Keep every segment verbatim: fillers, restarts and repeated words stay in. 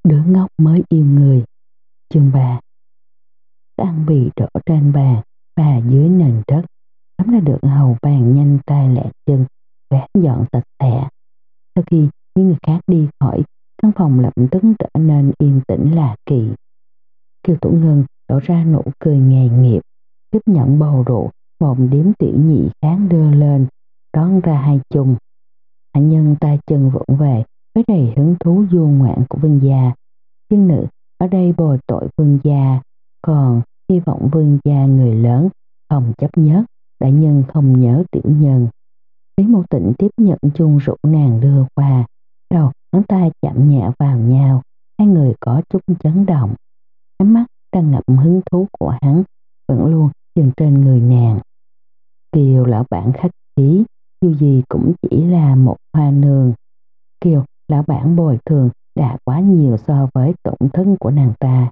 Đứa ngốc mới yêu người. Chương ba. Ăn bị đổ trên bàn và dưới nền đất, tắm đã được hầu bàn nhanh tay lẹ chân quét dọn sạch sẽ. Sau khi những người khác đi khỏi, căn phòng lập tức trở nên yên tĩnh lạ kỳ. Kiều Thủ Ngân đổ ra nụ cười nghề nghiệp, tiếp nhận bầu rượu một điếm tiểu nhị khác đưa lên, đón ra hai chung. Hạ nhân tay chân vụng về với đầy hứng thú du ngoạn của vương gia. Tiên nữ ở đây bồi tội vương gia, còn hy vọng vương gia người lớn không chấp nhất, đại nhân không nhớ tiểu nhân. Lý Mộ Tĩnh tiếp nhận chung rượu nàng đưa qua, đầu ngón tay chạm nhẹ vào nhau, hai người có chút chấn động. Ánh mắt đang ngậm hứng thú của hắn vẫn luôn dừng trên người nàng. Kiều lão bản khách khí, dù gì cũng chỉ là một hoa nương. Kiều lão bản bồi thường đã quá nhiều so với tổn thất của nàng ta.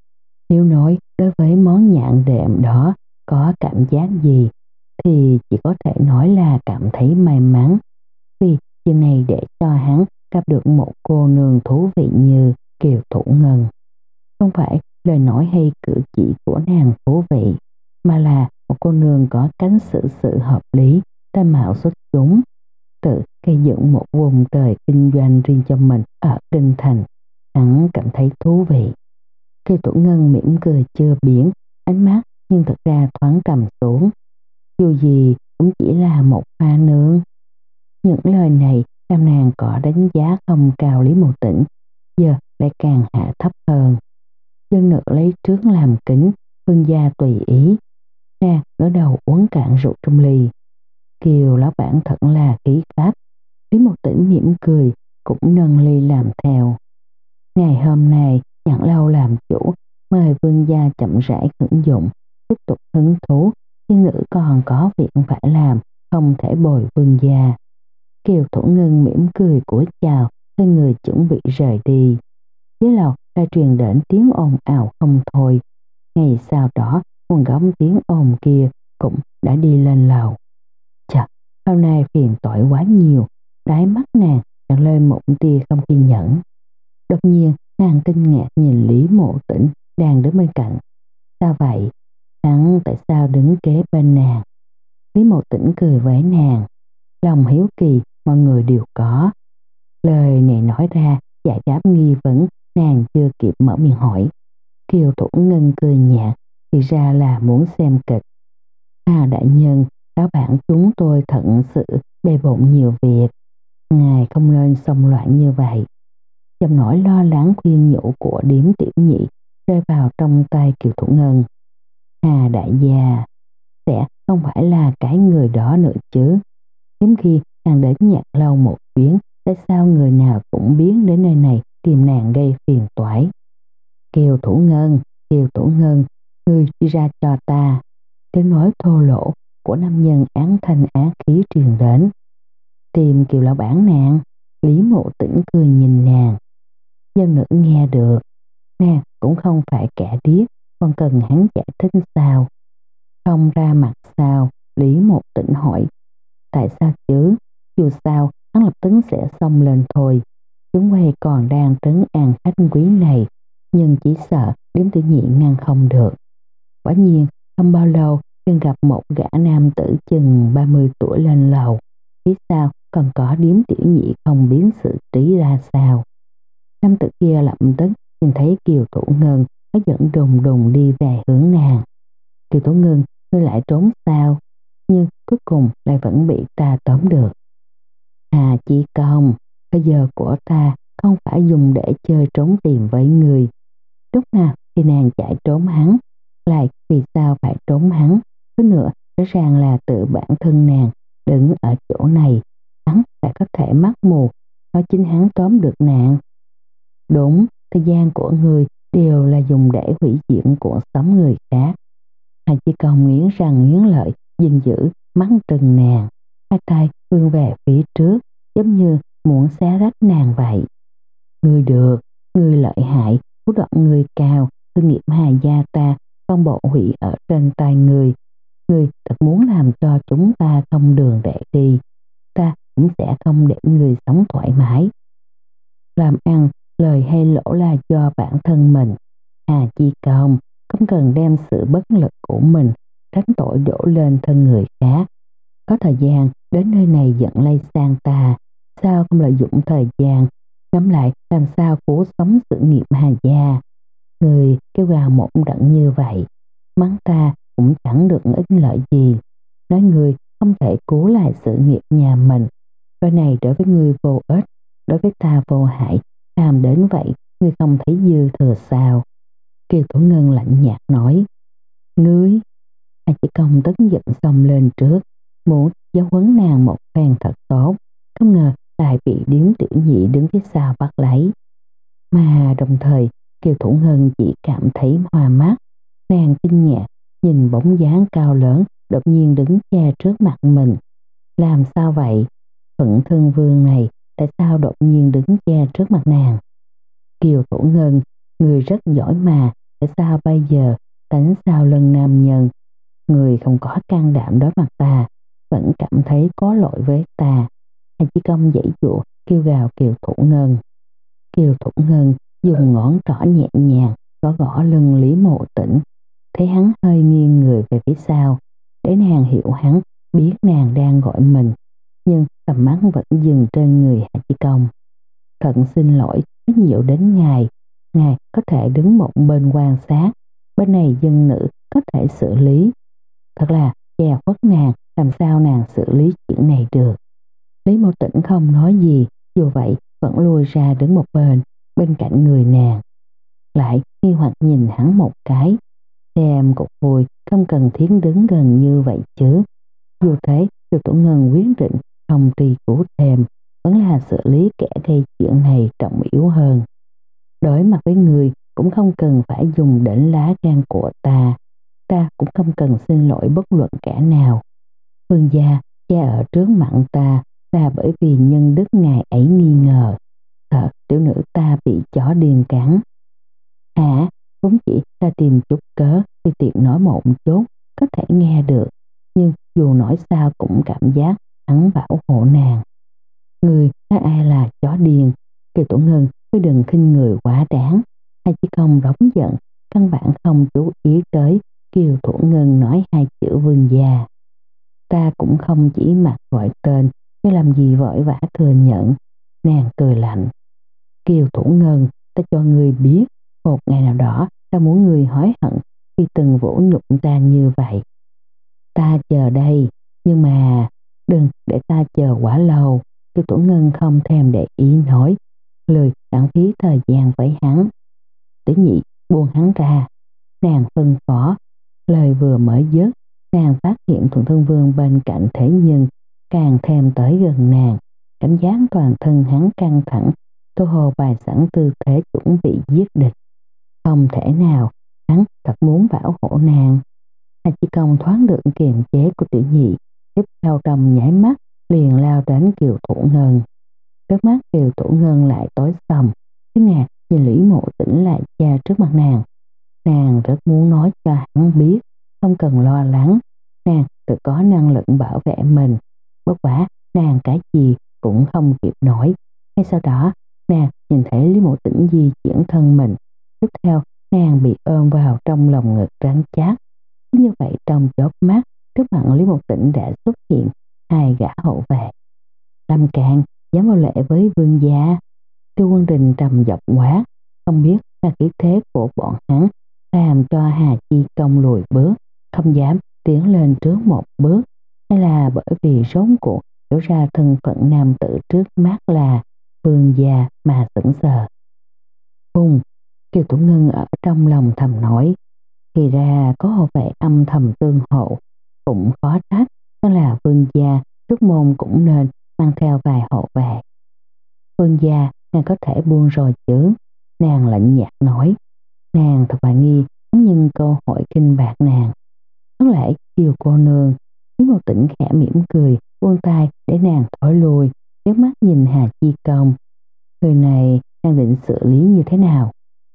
Nếu nói đối với món nhạn đệm đó có cảm giác gì, thì chỉ có thể nói là cảm thấy may mắn, vì chuyện này để cho hắn gặp được một cô nương thú vị như Kiều Thủ Ngân. Không phải lời nói hay cử chỉ của nàng thú vị, mà là một cô nương có cánh xử sự hợp lý, tam mạo xuất chúng, tự gây dựng một vùng trời kinh doanh riêng cho mình ở kinh thành. Hắn cảm thấy thú vị. Kiều Thủ Ngân mỉm cười chưa biến ánh mắt, nhưng thật ra thoáng trầm xuống. Dù gì cũng chỉ là một hoa nương. Những lời này làm nàng có đánh giá không cao Lý Mộ Tĩnh, giờ lại càng hạ thấp hơn. Dân nữ lấy trước làm kính, vương gia tùy ý. Nàng ngửa đầu uống cạn rượu trong ly. Kiều lão bản thật là khí phách. Lý Mộ Tĩnh mỉm cười, cũng nâng ly làm theo. Ngày hôm nay nhận lâu làm chủ, mời vương gia chậm rãi hưởng dụng, tiếp tục hứng thú. Nhưng nữ còn có việc phải làm, không thể bồi vương gia. Kiều Thủ Ngân mỉm cười cúi chào, hai người chuẩn bị rời đi. Dưới lầu đã truyền đến tiếng ồn ào không thôi. Ngày sau đó, nguồn gốc tiếng ồn kia cũng đã đi lên lầu. Chật, hôm nay phiền toái quá nhiều, đáy mắt nàng đang lên một tia không kiên nhẫn. Đột nhiên, nàng kinh ngạc nhìn Lý Mộ Tĩnh đang đứng bên cạnh. Sao vậy? Hắn tại sao đứng kế bên nàng? Lý Mộ Tĩnh cười với nàng. Lòng hiếu kỳ mọi người đều có. Lời này nói ra giải đáp nghi vấn nàng chưa kịp mở miệng hỏi. Kiều Thủ Ngân cười nhạt, thì ra là muốn xem kịch. À đại nhân, lão bản chúng tôi thật sự bề bộn nhiều việc. Ngài không nên xông loạn như vậy. Giọng nói lo lắng khuyên nhủ của điếm tiểu nhị rơi vào trong tay Kiều Thủ Ngân. À đại gia, sẽ không phải là cái người đó nữa chứ. Hiếm khi nàng đến nhạc lâu một chuyến, tại sao người nào cũng biến đến nơi này tìm nàng gây phiền toái? Kiều Thủ Ngân, Kiều Thủ Ngân, ngươi đi ra cho ta. Tiếng nói thô lỗ của nam nhân án thanh á khí truyền đến. Tìm Kiều lão bản nàng. Lý Mộ Tĩnh cười nhìn nàng. Dân nữ nghe được. Nàng cũng không phải kẻ điếc, còn cần hắn giải thích sao? Không ra mặt sao? Lý Mộ Tĩnh hỏi. Tại sao chứ? Dù sao, hắn lập tức sẽ xông lên thôi. Chúng quay còn đang trấn an khách quý này, nhưng chỉ sợ điếm tiểu nhị ngăn không được. Quả nhiên, không bao lâu, liền gặp một gã nam tử chừng ba mươi tuổi lên lầu. Phía sau còn có điếm tiểu nhị không biến sự trí ra sao. Nam tử kia lập tức nhìn thấy Kiều Thủ Ngân, nó dẫn đùng đùng đi về hướng nàng. Kiều Thủ Ngân, ngươi lại trốn sao? Nhưng cuối cùng lại vẫn bị ta tóm được. À Chi Công, bây giờ của ta không phải dùng để chơi trốn tìm với người. Lúc nào thì nàng chạy trốn hắn, lại vì sao phải trốn hắn? Hơn nữa, rõ ràng là tự bản thân nàng đứng ở chỗ này, hắn lại có thể mắc mù, nói chính hắn tóm được nàng. Đúng, thời gian của người đều là dùng để hủy diệt cuộc sống người khác. Hà Chi Công nghiến răng nghiến lợi, giận dữ mắt trừng nàng, hai tay vươn về phía trước, giống như muốn xé rách nàng vậy. Ngươi được, ngươi lợi hại, thủ đoạn ngươi cao, thương nghiệp Hà gia ta không bộ hủy ở trên tay ngươi. Ngươi thật muốn làm cho chúng ta không đường để đi, ta cũng sẽ không để ngươi sống thoải mái. Làm ăn lời hay lỗ là do bản thân mình. Hà Chi Công không cần đem sự bất lực của mình tránh tội đổ lên thân người khác. Có thời gian đến nơi này giận lây sang ta, sao không lợi dụng thời gian ngắm lại làm sao cố sống sự nghiệp Hà gia. Người kêu gào một trận như vậy, mắng ta cũng chẳng được ích lợi gì. Nói người không thể cứu lại sự nghiệp nhà mình, cái này đối với người vô ích, đối với ta vô hại. Làm đến vậy, ngươi không thấy dư thừa sao? Kiều Thủ Ngân lạnh nhạt nói. Ngươi, Hà Chí Công tức giận xông lên trước, muốn giáo huấn nàng một phen thật tốt, không ngờ lại bị điếm tiểu nhị đứng phía sau bắt lấy. Mà đồng thời, Kiều Thủ Ngân chỉ cảm thấy hoa mắt, nàng kinh ngạc nhìn bóng dáng cao lớn đột nhiên đứng che trước mặt mình. Làm sao vậy? Phận Thân Vương này tại sao đột nhiên đứng che trước mặt nàng? Kiều Thủ Ngân, người rất giỏi mà, tại sao bây giờ đánh sau lưng nam nhân? Người không có can đảm đối mặt ta, vẫn cảm thấy có lỗi với ta. Hà Chí Công dãy dụa kêu gào Kiều Thủ Ngân. Kiều Thủ Ngân dùng ngón trỏ nhẹ nhàng gõ gõ lưng Lý Mộ Tĩnh, thấy hắn hơi nghiêng người về phía sau, để nàng hiểu hắn biết nàng đang gọi mình, nhưng tầm mắt vẫn dừng trên người Hà Chí Công. Thật xin lỗi, mới nhiều đến ngài, ngài có thể đứng một bên quan sát, bên này dân nữ có thể xử lý. Thật là che khuất nàng, làm sao nàng xử lý chuyện này được? Lý Mộ Tĩnh không nói gì, dù vậy vẫn lùi ra đứng một bên, bên cạnh người nàng. Lại nghi hoặc nhìn hắn một cái, xem cục vui không cần thiết đứng gần như vậy chứ. Dù thế, Kiều Thủ Ngân quyết định không truy cứu thêm, vẫn là xử lý kẻ gây chuyện này trọng yếu hơn. Đối mặt với người cũng không cần phải dùng đến lá gan của ta, ta cũng không cần xin lỗi bất luận kẻ nào. Vương gia che ở trước mặt ta là bởi vì nhân đức ngài ấy nghi ngờ thật tiểu nữ ta bị chó điên cắn. Hả? Vốn chỉ là tìm chút cớ thì tiện nói một chút có thể nghe được, nhưng dù nói sao cũng cảm giác hắn bảo hộ nàng. Người nói ai là chó điên? Kiều Thủ Ngân cứ đừng khinh người quá đáng. Hà Chí Công đóng giận, căn bản không chú ý tới Kiều Thủ Ngân nói hai chữ vương gia. Ta cũng không chỉ mặt gọi tên, nhưng làm gì vội vã thừa nhận. Nàng cười lạnh. Kiều Thủ Ngân, ta cho người biết, một ngày nào đó ta muốn người hối hận khi từng vũ nhục ta như vậy. Ta chờ đây, nhưng mà đừng để ta chờ quá lâu. Kiều Thủ Ngân không thèm để ý nói, lời lãng phí thời gian với hắn. Tiểu nhị buông hắn ra, nàng phân phó. Lời vừa mới dứt, nàng phát hiện Thuận Thân Vương bên cạnh thế nhưng càng thêm tới gần nàng, cảm giác toàn thân hắn căng thẳng, tô hồ bài sẵn tư thế chuẩn bị giết địch. Không thể nào, hắn thật muốn bảo hộ nàng. Hà Chí Công thoáng được kiềm chế của tiểu nhị, tiếp theo trong nháy mắt liền lao đến Kiều Thủ Ngân. Trước mắt Kiều Thủ Ngân lại tối sầm, cái ngạc nhìn Lý Mộ Tĩnh lại cha trước mặt nàng. Nàng rất muốn nói cho hắn biết, không cần lo lắng, nàng tự có năng lực bảo vệ mình. Bất quá nàng cái gì cũng không kịp nói. Ngay sau đó nàng nhìn thấy Lý Mộ Tĩnh di chuyển thân mình, tiếp theo nàng bị ôm vào trong lòng ngực rắn chắc. Như vậy trong chớp mắt, trước mặt Lý Mộ Tĩnh đã xuất hiện hai gã hậu vệ. Lâm Càn dám vô lễ với vương gia. Tiêu Quân Đình trầm giọng quát, không biết là khí thế của bọn hắn làm cho Hà Chi Công lùi bước, không dám tiến lên trước một bước, hay là bởi vì rốt cuộc hiểu ra thân phận nam tử trước mắt là vương gia mà sững sờ. Bùng! Kiều Thủ Ngân ở trong lòng thầm nói, thì ra có hộ vệ âm thầm tương hộ, cũng khó trách, đó là vương gia, trước môn cũng nên mang theo vài hộ vệ. Vương gia, nàng có thể buông rồi chứ? Nàng lạnh nhạt nói. Nàng thật hoài nghi hắn nhân cơ hội khinh bạc nàng. Có lẽ Kiều cô nương. Lý Mộ Tĩnh khẽ mỉm cười, buông tay để nàng thổi lùi, nhấc mắt nhìn Hà Chi Công. Người này đang định xử lý như thế nào?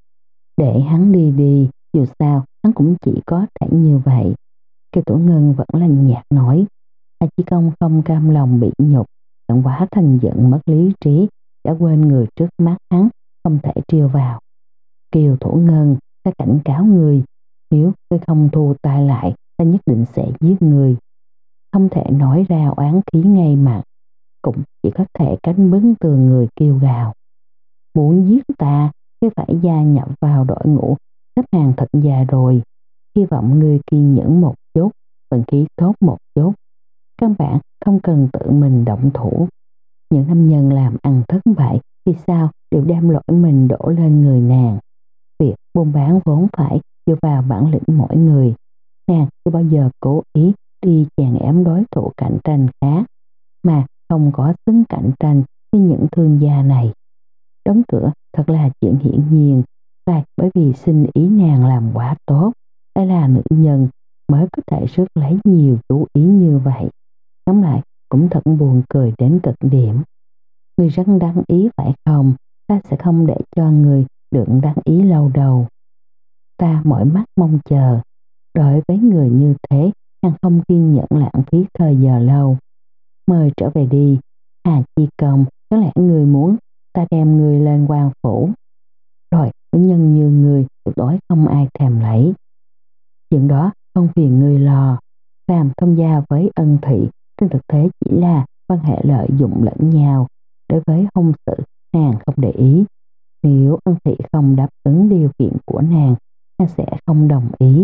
Để hắn đi đi, dù sao hắn cũng chỉ có thể như vậy. Kiều Thủ Ngân vẫn lạnh nhạt nói. Hà Chi Công không cam lòng bị nhục, giận quá thành giận mất lý trí, đã quên người trước mắt hắn không thể trêu vào. Kiều Thủ Ngân, ta cảnh cáo người, nếu ngươi không thu tay lại, ta nhất định sẽ giết người. Không thể nói ra oán khí ngay mặt, cũng chỉ có thể cánh bứng tường người kêu gào. Muốn giết ta, ngươi phải gia nhập vào đội ngũ xếp hàng thật già rồi. Hy vọng ngươi kiên nhẫn một chút, vận khí tốt một chút. Căn bản không cần tự mình động thủ. Những nam nhân làm ăn thất bại vì sao đều đem lỗi mình đổ lên người nàng. Việc buôn bán vốn phải dựa vào bản lĩnh mỗi người. Nàng chưa bao giờ cố ý đi chèn ép đối thủ cạnh tranh khác, mà không có xứng cạnh tranh với những thương gia này. Đóng cửa thật là chuyện hiển nhiên, là bởi vì xin ý nàng làm quá tốt, đây là nữ nhân mới có thể rước lấy nhiều chú ý như vậy. Ngắm lại cũng thật buồn cười đến cực điểm. Người rất đáng ý phải không? Ta sẽ không để cho người được đáng ý lâu đầu. Ta mỏi mắt mong chờ. Đối với người như thế, nàng không kiên nhẫn lãng phí thời giờ lâu. Mời trở về đi. Hà Chi Công, có lẽ người muốn ta đem người lên quan phủ. Rồi, nữ nhân như người tuyệt đối không ai thèm lấy. Chuyện đó không phiền người lo. Làm thông gia với Ân Thị trên thực tế chỉ là quan hệ lợi dụng lẫn nhau. Đối với hôn sự, nàng không để ý. Nếu Ân Thị không đáp ứng điều kiện của nàng, nàng sẽ không đồng ý.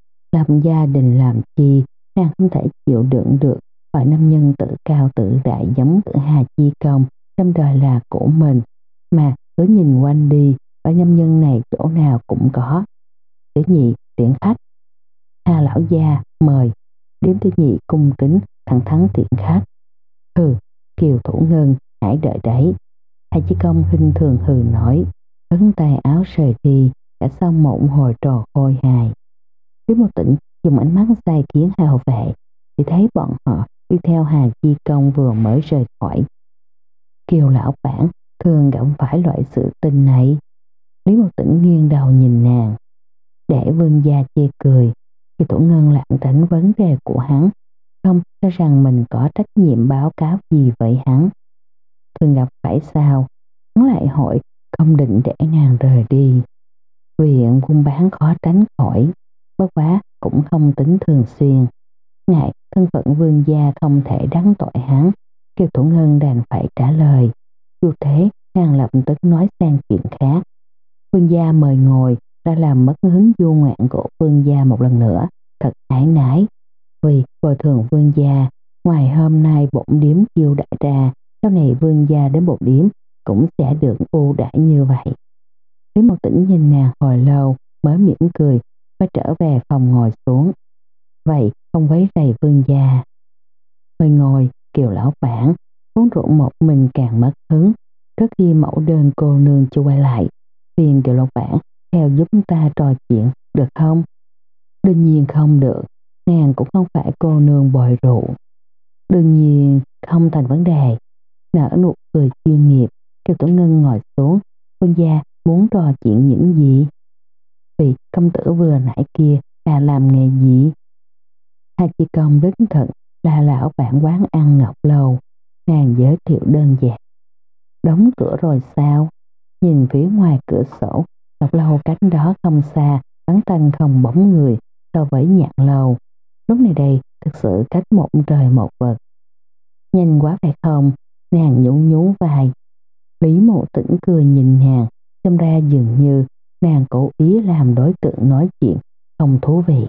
Làm gia đình làm chi, nàng không thể chịu đựng được phải nam nhân tự cao tự đại giống tự Hà Chi Công trong đời là của mình. Mà cứ nhìn quanh đi, phải nam nhân này chỗ nào cũng có. Tiểu nhị tiễn khách. Hà lão gia mời. Điếm tiểu nhị cung kính thẳng thắn tiễn khách. Hừ, Kiều Thủ Ngân, hãy đợi đấy. Hà Chi Công khinh thường hừ nói, ấn tay áo rời đi. Đã xong một hồi trò khôi hài. Lý Mộ Tĩnh dùng ánh mắt sai khiến hào vệ, thì thấy bọn họ đi theo Hà Chi Công vừa mới rời khỏi. Kiều lão bản thường gặp phải loại sự tình này. Lý Mộ Tĩnh nghiêng đầu nhìn nàng, để vương gia chê cười. Thì Thủ Ngân lảng tránh vấn đề của hắn, không cho rằng mình có trách nhiệm báo cáo gì với hắn. Thường gặp phải sao, hắn lại hỏi không định để nàng rời đi. Viện buôn bán khó tránh khỏi, bất quá cũng không tính thường xuyên. Ngại thân phận vương gia không thể đắc tội hắn, Kiều Thủ Ngân đành phải trả lời. Dù thế, nàng lập tức nói sang chuyện khác. Vương gia mời ngồi, đã làm mất hứng du ngoạn của vương gia một lần nữa, thật ái nái. Vì bồi thường vương gia, ngoài hôm nay bổn điếm chiêu đại ra, sau này vương gia đến bổn điếm cũng sẽ được ưu đãi như vậy. Lý Mộ Tĩnh nhìn nàng hồi lâu mới mỉm cười và trở về phòng ngồi xuống. Vậy không quấy rầy vương gia. Mời ngồi, Kiều lão bản. Uống rượu một mình càng mất hứng. Trước khi mẫu đơn cô nương chưa quay lại, phiền Kiều lão bản theo giúp ta trò chuyện được không? Đương nhiên không được. Nàng cũng không phải cô nương bồi rượu. Đương nhiên không thành vấn đề. Nở nụ cười chuyên nghiệp, Kiều Tử Ngân ngồi xuống. Vương gia muốn trò chuyện những gì? Vị công tử vừa nãy kia là làm nghề gì? Hà Chi Công đích thực là lão bản quán ăn Ngọc Lâu. Nàng giới thiệu đơn giản. Đóng cửa rồi sao? Nhìn phía ngoài cửa sổ, Ngọc Lâu cách đó không xa, vắng tanh không bóng người so với Nhạn Lâu. Lúc này đây thực sự cách một trời một vực. Nhanh quá phải không? Nàng nhún nhún vai. Lý Mộ Tĩnh cười nhìn nàng, xem ra dường như nàng cố ý làm đối tượng nói chuyện không thú vị.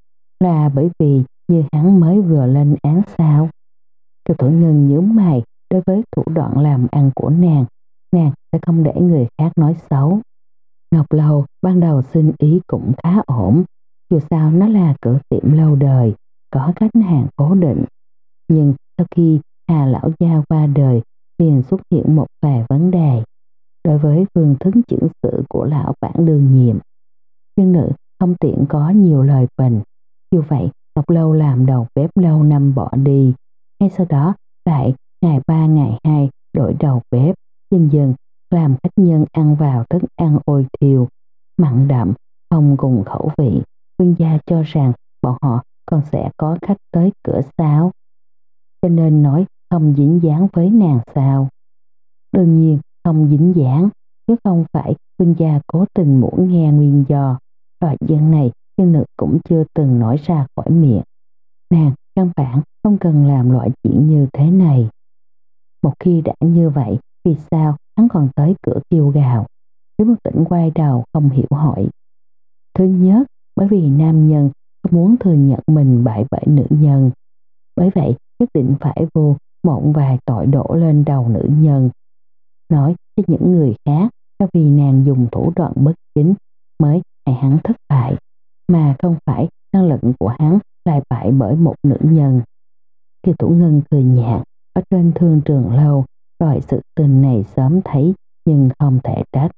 Là bởi vì như hắn mới vừa lên án sao? Kiều Thủ Ngân nhướng mày, đối với thủ đoạn làm ăn của nàng, nàng sẽ không để người khác nói xấu. Ngọc Lâu ban đầu sinh ý cũng khá ổn, dù sao nó là cửa tiệm lâu đời, có khách hàng cố định. Nhưng sau khi Hà lão gia qua đời, liền xuất hiện một vài vấn đề. Đối với phương thức xử sự của lão bản đương nhiệm, nhân nữ không tiện có nhiều lời bình. Dù vậy, Ngọc Lâu làm đầu bếp lâu năm bỏ đi, ngay sau đó lại ngày ba ngày hai đổi đầu bếp, dần dần làm khách nhân ăn vào thức ăn ôi thiêu, mặn đậm, không cùng khẩu vị. Vương gia cho rằng bọn họ còn sẽ có khách tới cửa sao? Cho nên nói không dính dáng với nàng sao? Đương nhiên không dính dáng. chứ không phải Vương gia cố tình muốn nghe nguyên do. Loại dân này chân nữ cũng chưa từng nói ra khỏi miệng. Nàng căn bản không cần làm loại chuyện như thế này. Một khi đã như vậy, vì sao hắn còn tới cửa kêu gào? Lý Mộc Tĩnh quay đầu không hiểu hỏi. Thứ nhất, bởi vì nam nhân không muốn thừa nhận mình bại bởi nữ nhân. Bởi vậy, nhất định phải vô một vài tội đổ lên đầu nữ nhân. Nói cho những người khác, cho vì nàng dùng thủ đoạn bất chính mới hại hắn thất bại, mà không phải năng lực của hắn lại bại bởi một nữ nhân. Kiều Thủ Ngân cười nhạt, ở trên thương trường lâu, loại sự tình này sớm thấy nhưng không thể trách.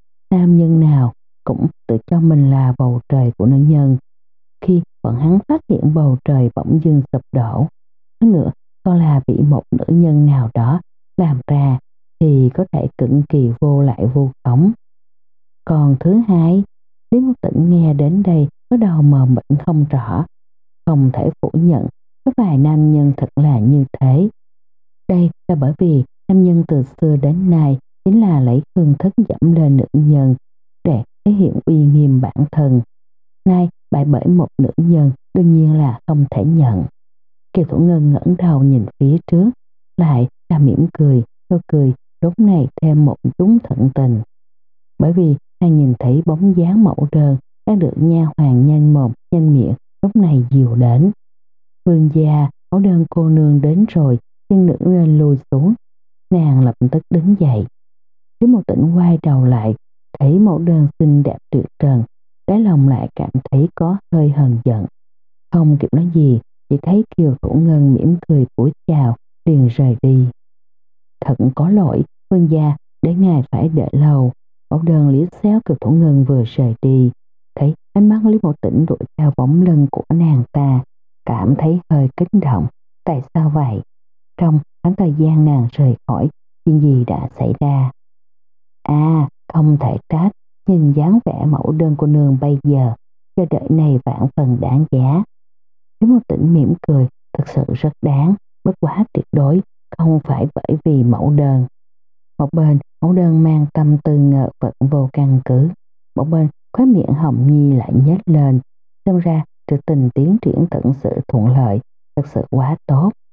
Nam nhân nào cũng tự cho mình là bầu trời của nữ nhân. Khi bọn hắn phát hiện bầu trời bỗng dưng sụp đổ, hơn nữa còn là bị một nữ nhân nào đó làm ra, thì có thể cực kỳ vô lại vô khống. Còn thứ hai, Lý Mộc Tĩnh nghe đến đây có đầu mờ mịt không rõ, không thể phủ nhận có vài nam nhân thật là như thế. Đây là bởi vì nam nhân từ xưa đến nay chính là lấy phương thức dẫm lên nữ nhân để thể hiện uy nghiêm bản thân. Nay bại bởi một nữ nhân đương nhiên là không thể nhận. Kiều Thủ Ngân ngẩng đầu nhìn phía trước, lại là mỉm cười, nụ cười lúc này thêm một chút thận tình. Bởi vì nàng nhìn thấy bóng dáng mẫu đơn đang được nha hoàn nhanh mồm nhanh miệng lúc này dìu đến. Vương gia, mẫu đơn cô nương đến rồi, chân nữ nên lùi xuống. Nàng lập tức đứng dậy. Lý Mộc Tĩnh quay đầu lại, thấy mẫu đơn xinh đẹp tuyệt trần, đáy lòng lại cảm thấy có hơi hờn giận. Không kịp nói gì, chỉ thấy Kiều Thủ Ngân mỉm cười cúi chào, liền rời đi. Thật có lỗi, vương gia, để ngài phải đợi lâu. Mẫu đơn liếc xéo Kiều Thủ Ngân vừa rời đi, thấy ánh mắt Lý Mộc Tĩnh đuổi theo bóng lưng của nàng ta, cảm thấy hơi kích động. Tại sao vậy? Trong khoảng thời gian nàng rời khỏi, chuyện gì đã xảy ra? À, không thể trách, nhìn dáng vẻ mẫu đơn của nương bây giờ, chờ đợi này vạn phần đáng giá. Lý Mộc Tĩnh mỉm cười, thật sự rất đáng, bất quá tuyệt đối không phải bởi vì mẫu đơn. Một bên, mẫu đơn mang tâm tư ngờ vực vô căn cứ. Một bên, khóe miệng hồng nhi lại nhếch lên. Xem ra, sự tình tiến triển thật sự thuận lợi, thật sự quá tốt.